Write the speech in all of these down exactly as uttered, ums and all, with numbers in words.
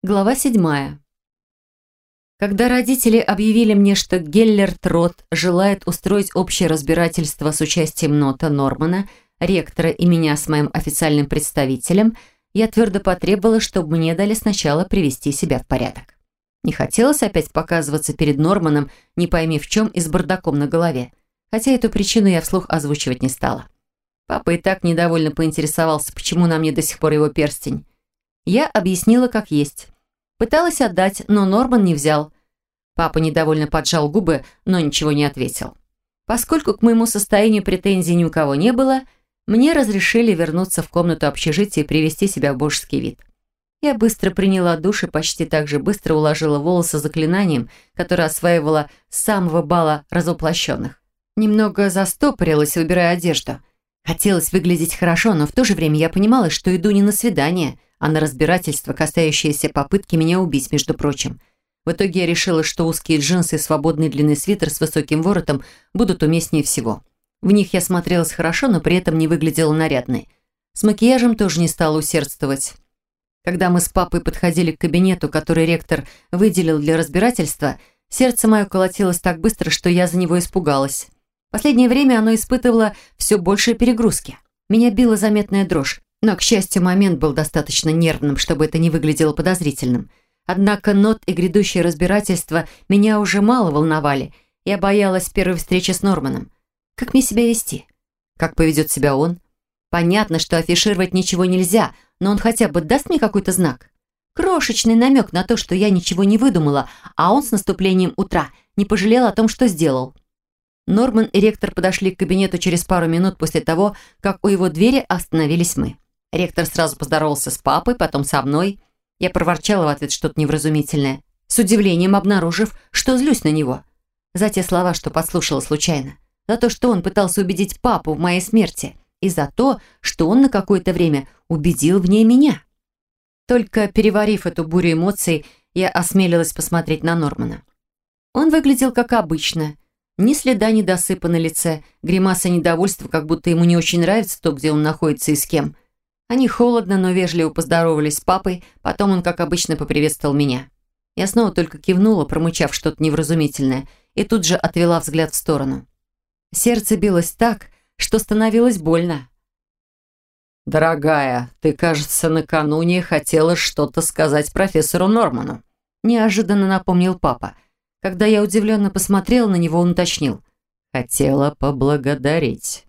Глава седьмая. Когда родители объявили мне, что Геллерт Рот желает устроить общее разбирательство с участием Нота Нормана, ректора и меня с моим официальным представителем, я твердо потребовала, чтобы мне дали сначала привести себя в порядок. Не хотелось опять показываться перед Норманом, не пойми в чем и с бардаком на голове, хотя эту причину я вслух озвучивать не стала. Папа и так недовольно поинтересовался, почему на мне до сих пор его перстень. Я объяснила, как есть. Пыталась отдать, но Норман не взял. Папа недовольно поджал губы, но ничего не ответил. Поскольку к моему состоянию претензий ни у кого не было, мне разрешили вернуться в комнату общежития и привести себя в божеский вид. Я быстро приняла душ и почти так же быстро уложила волосы заклинанием, которое осваивала с самого бала развоплощенных. Немного застопорилась, выбирая одежду. Хотелось выглядеть хорошо, но в то же время я понимала, что иду не на свидание, а на разбирательство, касающееся попытки меня убить, между прочим. В итоге я решила, что узкие джинсы и свободный длинный свитер с высоким воротом будут уместнее всего. В них я смотрелась хорошо, но при этом не выглядела нарядной. С макияжем тоже не стала усердствовать. Когда мы с папой подходили к кабинету, который ректор выделил для разбирательства, сердце мое колотилось так быстро, что я за него испугалась. В последнее время оно испытывало все большие перегрузки. Меня била заметная дрожь. Но, к счастью, момент был достаточно нервным, чтобы это не выглядело подозрительным. Однако Нот и грядущее разбирательство меня уже мало волновали. Я боялась первой встречи с Норманом. Как мне себя вести? Как поведет себя он? Понятно, что афишировать ничего нельзя, но он хотя бы даст мне какой-то знак. Крошечный намек на то, что я ничего не выдумала, а он с наступлением утра не пожалел о том, что сделал. Норман и ректор подошли к кабинету через пару минут после того, как у его двери остановились мы. Ректор сразу поздоровался с папой, потом со мной. Я проворчала в ответ что-то невразумительное, с удивлением обнаружив, что злюсь на него. За те слова, что подслушала случайно. За то, что он пытался убедить папу в моей смерти. И за то, что он на какое-то время убедил в ней меня. Только переварив эту бурю эмоций, я осмелилась посмотреть на Нормана. Он выглядел как обычно. Ни следа недосыпа на лице, гримаса недовольства, как будто ему не очень нравится то, где он находится и с кем. Они холодно, но вежливо поздоровались с папой, потом он, как обычно, поприветствовал меня. Я снова только кивнула, промычав что-то невразумительное, и тут же отвела взгляд в сторону. Сердце билось так, что становилось больно. «Дорогая, ты, кажется, накануне хотела что-то сказать профессору Норману», неожиданно напомнил папа. Когда я удивленно посмотрела на него, он уточнил. «Хотела поблагодарить».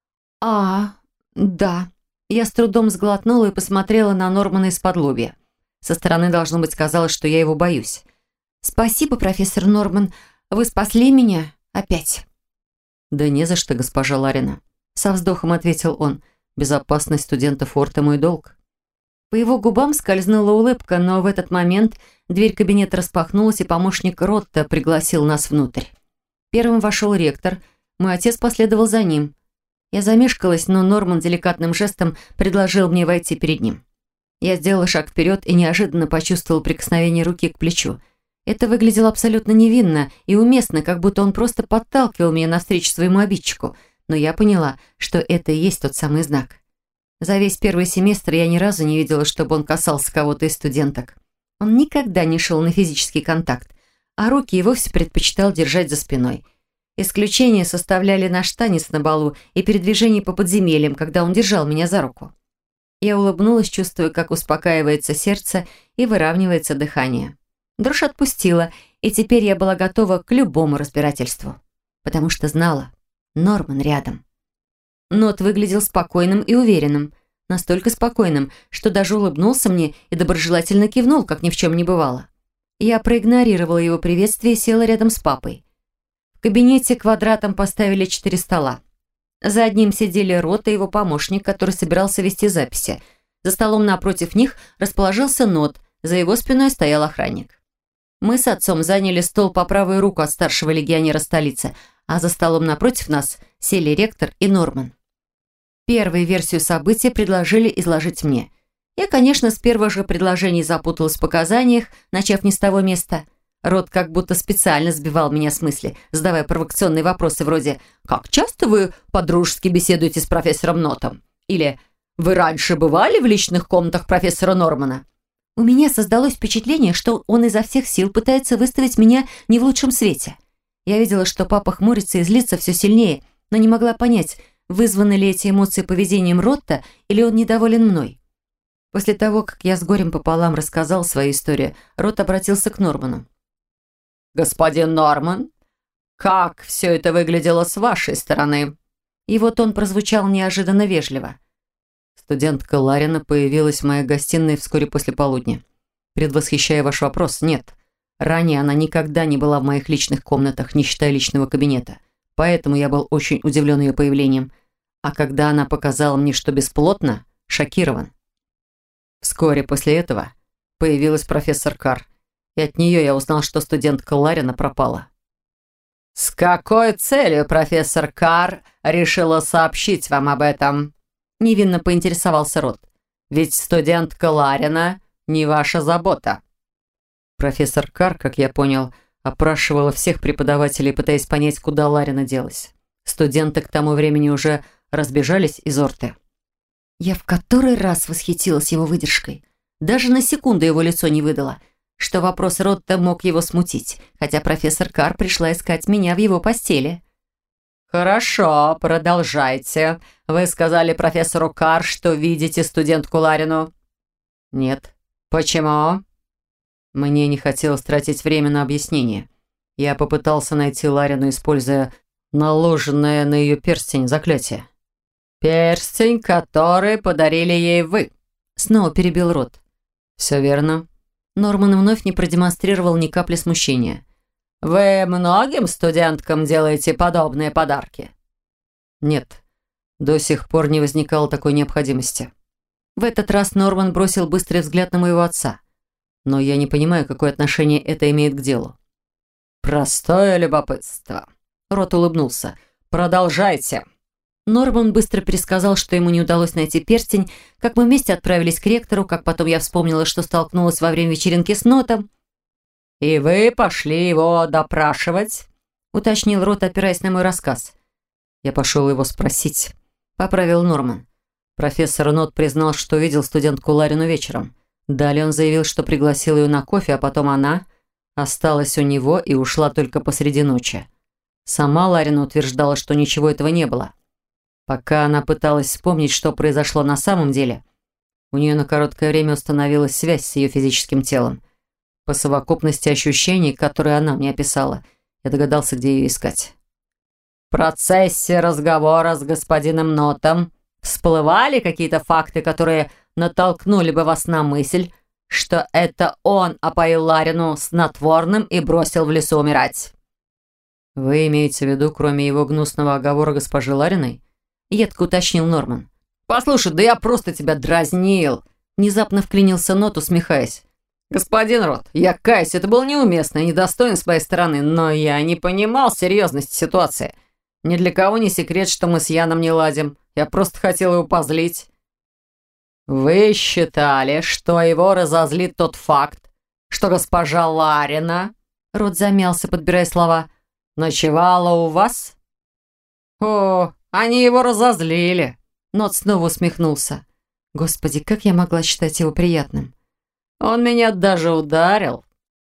«А, да». Я с трудом сглотнула и посмотрела на Нормана из-под лобья. Со стороны, должно быть, казалось, что я его боюсь. «Спасибо, профессор Норман. Вы спасли меня опять». «Да не за что, госпожа Ларина», — со вздохом ответил он. «Безопасность студента Форта — мой долг». По его губам скользнула улыбка, но в этот момент дверь кабинета распахнулась, и помощник Ротта пригласил нас внутрь. Первым вошел ректор, мой отец последовал за ним. Я замешкалась, но Норман деликатным жестом предложил мне войти перед ним. Я сделала шаг вперед и неожиданно почувствовала прикосновение руки к плечу. Это выглядело абсолютно невинно и уместно, как будто он просто подталкивал меня навстречу своему обидчику, но я поняла, что это и есть тот самый знак. За весь первый семестр я ни разу не видела, чтобы он касался кого-то из студенток. Он никогда не шел на физический контакт, а руки и вовсе предпочитал держать за спиной. Исключение составляли наш танец на балу и передвижение по подземельям, когда он держал меня за руку. Я улыбнулась, чувствуя, как успокаивается сердце и выравнивается дыхание. Дрожь отпустила, и теперь я была готова к любому разбирательству, потому что знала, Норман рядом. Нот выглядел спокойным и уверенным, настолько спокойным, что даже улыбнулся мне и доброжелательно кивнул, как ни в чем не бывало. Я проигнорировала его приветствие и села рядом с папой. В кабинете квадратом поставили четыре стола. За одним сидели Рот и его помощник, который собирался вести записи. За столом напротив них расположился Нот, за его спиной стоял охранник. Мы с отцом заняли стол по правую руку от старшего легионера столицы, а за столом напротив нас сели ректор и Норман. Первую версию событий предложили изложить мне. Я, конечно, с первых же предложений запуталась в показаниях, начав не с того места. Рот как будто специально сбивал меня с мысли, задавая провокационные вопросы вроде «Как часто вы по-дружески беседуете с профессором Нотом?» Или «Вы раньше бывали в личных комнатах профессора Нормана?» У меня создалось впечатление, что он изо всех сил пытается выставить меня не в лучшем свете. Я видела, что папа хмурится и злится все сильнее, но не могла понять, вызваны ли эти эмоции поведением Ротта или он недоволен мной. После того, как я с горем пополам рассказал свою историю, Ротт обратился к Норману. «Господин Норман, как все это выглядело с вашей стороны?» И вот он прозвучал неожиданно вежливо. Студентка Ларина появилась в моей гостиной вскоре после полудня. Предвосхищая ваш вопрос, нет. Ранее она никогда не была в моих личных комнатах, не считая личного кабинета. Поэтому я был очень удивлен ее появлением. А когда она показала мне, что бесплотно, шокирован. Вскоре после этого появилась профессор Карр, и от нее я узнал, что студентка Ларина пропала. «С какой целью профессор Карр решила сообщить вам об этом?» Невинно поинтересовался Рот. «Ведь студентка Ларина не ваша забота». Профессор Карр, как я понял, опрашивала всех преподавателей, пытаясь понять, куда Ларина делась. Студенты к тому времени уже разбежались из Орты. Я в который раз восхитилась его выдержкой. Даже на секунду его лицо не выдало, что вопрос Ротта мог его смутить, хотя профессор Карр пришла искать меня в его постели. «Хорошо, продолжайте. Вы сказали профессору Карр, что видите студентку Ларину?» «Нет». «Почему?» Мне не хотелось тратить время на объяснение. Я попытался найти Ларину, используя наложенное на ее перстень заклятие. «Перстень, который подарили ей вы», — снова перебил Рот. «Все верно». Норман вновь не продемонстрировал ни капли смущения. «Вы многим студенткам делаете подобные подарки?» «Нет, до сих пор не возникало такой необходимости». В этот раз Норман бросил быстрый взгляд на моего отца. Но я не понимаю, какое отношение это имеет к делу. «Простое любопытство». Рот улыбнулся. «Продолжайте». Норман быстро пересказал, что ему не удалось найти перстень, как мы вместе отправились к ректору, как потом я вспомнила, что столкнулась во время вечеринки с Нотом. «И вы пошли его допрашивать?» — уточнил Рот, опираясь на мой рассказ. «Я пошел его спросить», — поправил Норман. Профессор Нот признал, что видел студентку Ларину вечером. Далее он заявил, что пригласил ее на кофе, а потом она осталась у него и ушла только посреди ночи. Сама Ларина утверждала, что ничего этого не было. Пока она пыталась вспомнить, что произошло на самом деле, у нее на короткое время установилась связь с ее физическим телом. По совокупности ощущений, которые она мне описала, я догадался, где ее искать. В процессе разговора с господином Нотом всплывали какие-то факты, которые натолкнули бы вас на мысль, что это он опоил Ларину снотворным и бросил в лесу умирать?» «Вы имеете в виду, кроме его гнусного оговора госпожи Лариной?» — едко уточнил Норман. «Послушай, да я просто тебя дразнил!» Внезапно вклинился Нот, усмехаясь. «Господин Рот, я каюсь, это было неуместно и недостойно с моей стороны, но я не понимал серьезности ситуации. Ни для кого не секрет, что мы с Яном не ладим. Я просто хотел его позлить». «Вы считали, что его разозлит тот факт, что госпожа Ларина...» Рот замялся, подбирая слова. «Ночевала у вас?» «О, они его разозлили!» Нот снова усмехнулся. Господи, как я могла считать его приятным? «Он меня даже ударил».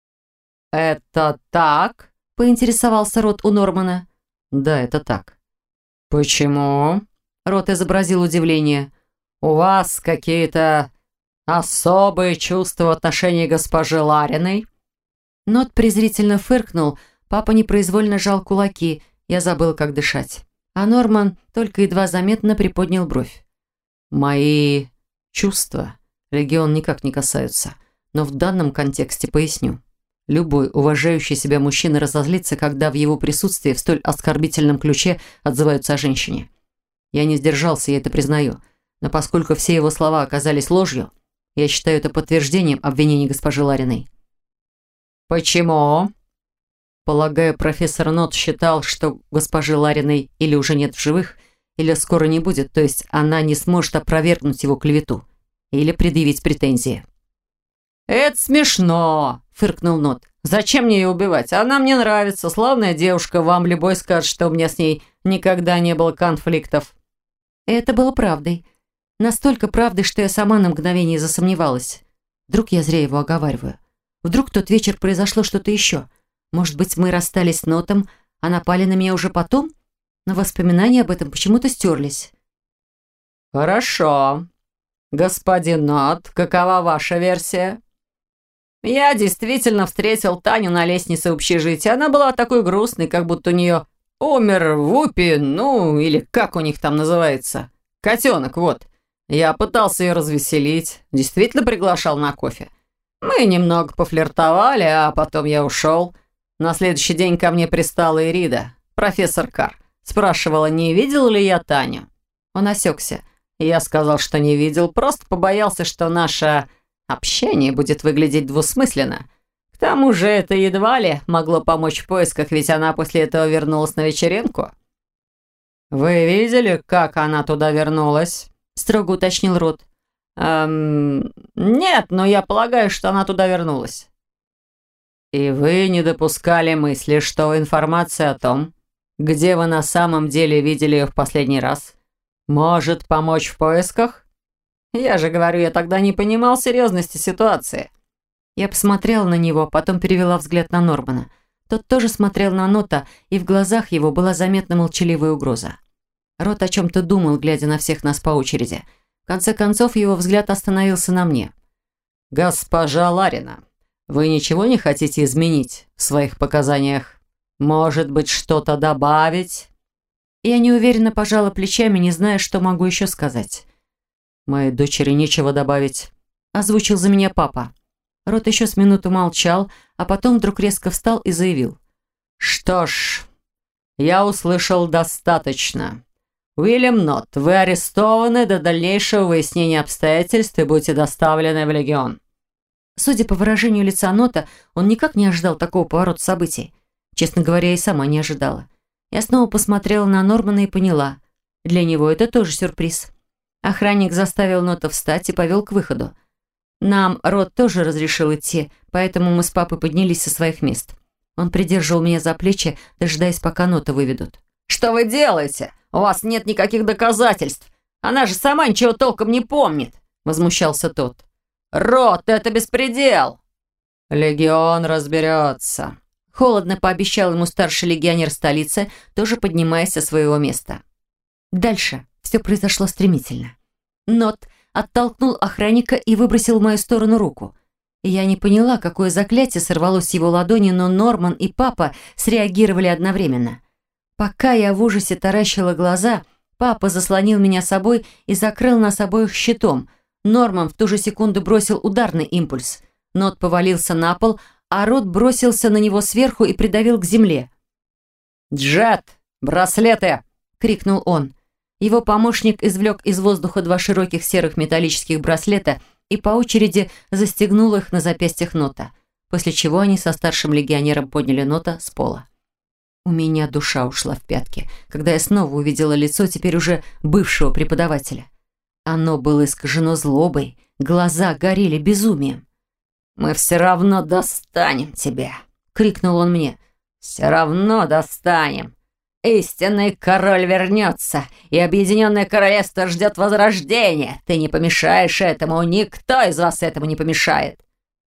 «Это так?» — поинтересовался Рот у Нормана. «Да, это так». «Почему?» — Рот изобразил удивление. «У вас какие-то особые чувства в отношении госпожи Лариной?» Нот презрительно фыркнул, папа непроизвольно сжал кулаки, я забыл, как дышать. А Норман только едва заметно приподнял бровь. «Мои чувства Легион никак не касаются, но в данном контексте поясню. Любой уважающий себя мужчина разозлится, когда в его присутствии в столь оскорбительном ключе отзываются о женщине. Я не сдержался, я это признаю, но поскольку все его слова оказались ложью, я считаю это подтверждением обвинений госпожи Лариной». «Почему?» Полагаю, профессор Нот считал, что госпожи Лариной или уже нет в живых, или скоро не будет, то есть она не сможет опровергнуть его клевету или предъявить претензии. «Это смешно», — фыркнул Нот. «Зачем мне ее убивать? Она мне нравится, славная девушка, вам любой скажет, что у меня с ней никогда не было конфликтов». Это было правдой. Настолько правдой, что я сама на мгновение засомневалась. Вдруг я зря его оговариваю. Вдруг в тот вечер произошло что-то еще. Может быть, мы расстались с Нотом, а напали на меня уже потом? Но воспоминания об этом почему-то стерлись. «Хорошо. Господин Нот, какова ваша версия?» «Я действительно встретил Таню на лестнице общежития. Она была такой грустной, как будто у нее умер Вупи, ну, или как у них там называется. Котенок, вот. Я пытался ее развеселить, действительно приглашал на кофе. Мы немного пофлиртовали, а потом я ушел. На следующий день ко мне пристала Ирида, профессор Кар. Спрашивала, не видел ли я Таню. Он осекся. Я сказал, что не видел, просто побоялся, что наше общение будет выглядеть двусмысленно. К тому же это едва ли могло помочь в поисках, ведь она после этого вернулась на вечеринку. «Вы видели, как она туда вернулась?» – строго уточнил Рот. «Эм, нет, но я полагаю, что она туда вернулась». «И вы не допускали мысли, что информация о том, где вы на самом деле видели ее в последний раз, может помочь в поисках? Я же говорю, я тогда не понимал серьезности ситуации». Я посмотрела на него, потом перевела взгляд на Нормана. Тот тоже смотрел на Нота, и в глазах его была заметна молчаливая угроза. Рот о чем-то думал, глядя на всех нас по очереди. В конце концов, его взгляд остановился на мне. «Госпожа Ларина, вы ничего не хотите изменить в своих показаниях? Может быть, что-то добавить?» Я неуверенно пожала плечами, не зная, что могу еще сказать. «Моей дочери нечего добавить», — озвучил за меня папа. Рот еще с минуту молчал, а потом вдруг резко встал и заявил. «Что ж, я услышал достаточно. Уильям Нот, вы арестованы до дальнейшего выяснения обстоятельств и будете доставлены в Легион». Судя по выражению лица Нота, он никак не ожидал такого поворота событий. Честно говоря, я и сама не ожидала. Я снова посмотрела на Нормана и поняла. Для него это тоже сюрприз. Охранник заставил Нота встать и повел к выходу. Нам Рот тоже разрешил идти, поэтому мы с папой поднялись со своих мест. Он придерживал меня за плечи, дожидаясь, пока Нота выведут. «Что вы делаете? У вас нет никаких доказательств. Она же сама ничего толком не помнит», — возмущался тот. «Рот, это беспредел!» «Легион разберется», — холодно пообещал ему старший легионер столицы, тоже поднимаясь со своего места. Дальше все произошло стремительно. Нот оттолкнул охранника и выбросил в мою сторону руку. Я не поняла, какое заклятие сорвалось с его ладони, но Норман и папа среагировали одновременно. Пока я в ужасе таращила глаза, папа заслонил меня собой и закрыл нас обоих щитом. Норман в ту же секунду бросил ударный импульс. Нот повалился на пол, а Рот бросился на него сверху и придавил к земле. «Джет, браслеты!» — крикнул он. Его помощник извлек из воздуха два широких серых металлических браслета и по очереди застегнул их на запястьях Нота, после чего они со старшим легионером подняли Нота с пола. У меня душа ушла в пятки, когда я снова увидела лицо теперь уже бывшего преподавателя. Оно было искажено злобой, глаза горели безумием. «Мы все равно достанем тебя!» — крикнул он мне. «Все равно достанем! Истинный король вернется, и объединенное королевство ждет возрождения. Ты не помешаешь этому, никто из вас этому не помешает!»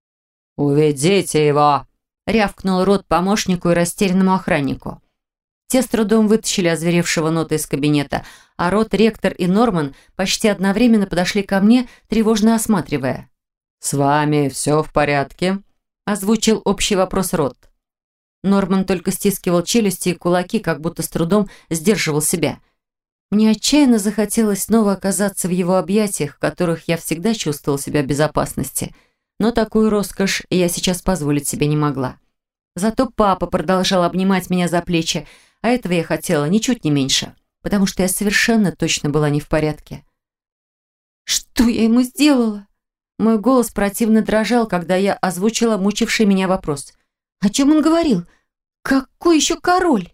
«Уведите его!» — рявкнул Рот помощнику и растерянному охраннику. Те с трудом вытащили озверевшего Нота из кабинета, а Рот, ректор и Норман почти одновременно подошли ко мне, тревожно осматривая. «С вами все в порядке?» — озвучил общий вопрос Рот. Норман только стискивал челюсти и кулаки, как будто с трудом сдерживал себя. Мне отчаянно захотелось снова оказаться в его объятиях, в которых я всегда чувствовала себя в безопасности. Но такую роскошь я сейчас позволить себе не могла. Зато папа продолжал обнимать меня за плечи, а этого я хотела ничуть не меньше, потому что я совершенно точно была не в порядке. «Что я ему сделала?» Мой голос противно дрожал, когда я озвучила мучивший меня вопрос. «О чем он говорил? Какой еще король?»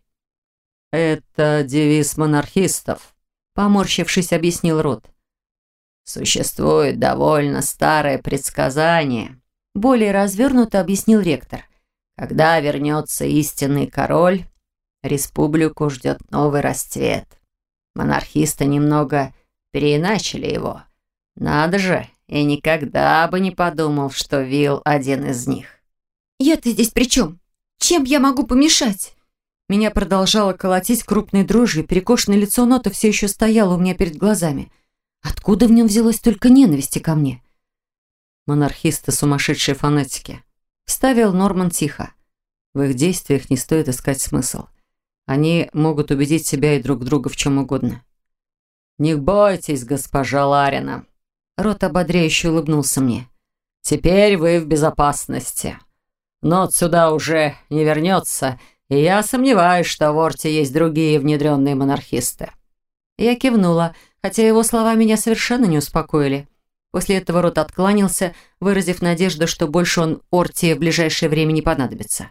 «Это девиз монархистов», — поморщившись, объяснил Рот. «Существует довольно старое предсказание», — более развернуто объяснил ректор. «Когда вернется истинный король, республику ждет новый расцвет. Монархисты немного переиначили его. Надо же, и никогда бы не подумал, что Вилл один из них». «Я-то здесь при чем? Чем я могу помешать?» Меня продолжало колотить крупной дрожью, перекошенное лицо Нота все еще стояло у меня перед глазами. Откуда в нем взялось столько ненависти ко мне? «Монархисты, сумасшедшие фанатики», — вставил Норман тихо. «В их действиях не стоит искать смысл. Они могут убедить себя и друг друга в чем угодно». «Не бойтесь, госпожа Ларина», — Рот ободряюще улыбнулся мне. «Теперь вы в безопасности. Нот сюда уже не вернется, и я сомневаюсь, что в Орте есть другие внедренные монархисты». Я кивнула, хотя его слова меня совершенно не успокоили. После этого Рот откланялся, выразив надежду, что больше он Орте в ближайшее время не понадобится.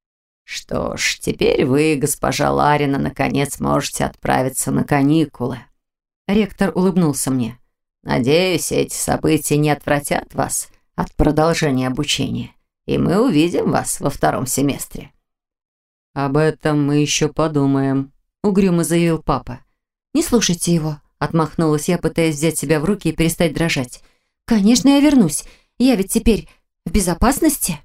«Что ж, теперь вы, госпожа Ларина, наконец можете отправиться на каникулы». Ректор улыбнулся мне. «Надеюсь, эти события не отвратят вас от продолжения обучения, и мы увидим вас во втором семестре». «Об этом мы еще подумаем», — угрюмо заявил папа. «Не слушайте его», — отмахнулась я, пытаясь взять себя в руки и перестать дрожать. «Конечно, я вернусь. Я ведь теперь в безопасности».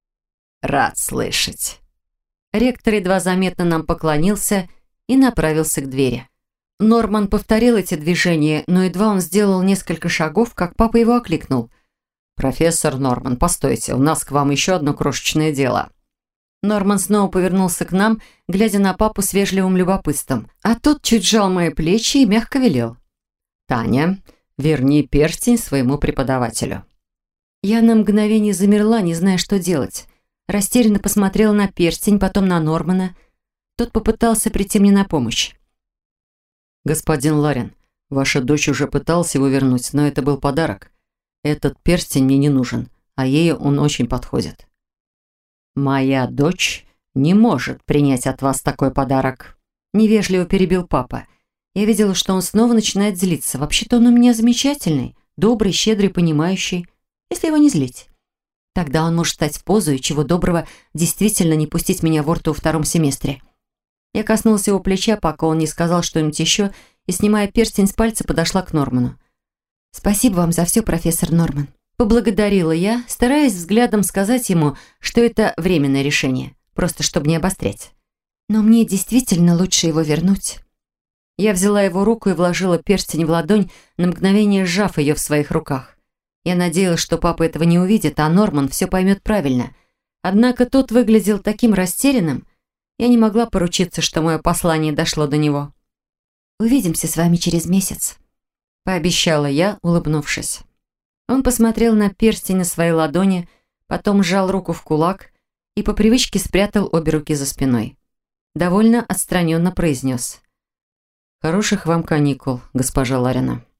«Рад слышать». Ректор едва заметно нам поклонился и направился к двери. Норман повторил эти движения, но едва он сделал несколько шагов, как папа его окликнул. «Профессор Норман, постойте, у нас к вам еще одно крошечное дело». Норман снова повернулся к нам, глядя на папу с вежливым любопытством, а тот чуть сжал мои плечи и мягко велел. «Таня, верни перстень своему преподавателю». Я на мгновение замерла, не зная, что делать. Растерянно посмотрела на перстень, потом на Нормана. Тот попытался прийти мне на помощь. «Господин Ларин, ваша дочь уже пыталась его вернуть, но это был подарок. Этот перстень мне не нужен, а ей он очень подходит». «Моя дочь не может принять от вас такой подарок», — невежливо перебил папа. Я видела, что он снова начинает злиться. Вообще-то он у меня замечательный, добрый, щедрый, понимающий, если его не злить. Тогда он может стать в позу и, чего доброго, действительно не пустить меня в Орту во втором семестре. Я коснулась его плеча, пока он не сказал что-нибудь еще, и, снимая перстень с пальца, подошла к Норману. «Спасибо вам за все, профессор Норман». Поблагодарила я, стараясь взглядом сказать ему, что это временное решение, просто чтобы не обострять. Но мне действительно лучше его вернуть. Я взяла его руку и вложила перстень в ладонь, на мгновение сжав ее в своих руках. Я надеялась, что папа этого не увидит, а Норман все поймет правильно. Однако тот выглядел таким растерянным, я не могла поручиться, что мое послание дошло до него. «Увидимся с вами через месяц», — пообещала я, улыбнувшись. Он посмотрел на перстень на своей ладони, потом сжал руку в кулак и по привычке спрятал обе руки за спиной. Довольно отстраненно произнес: «Хороших вам каникул, госпожа Ларина».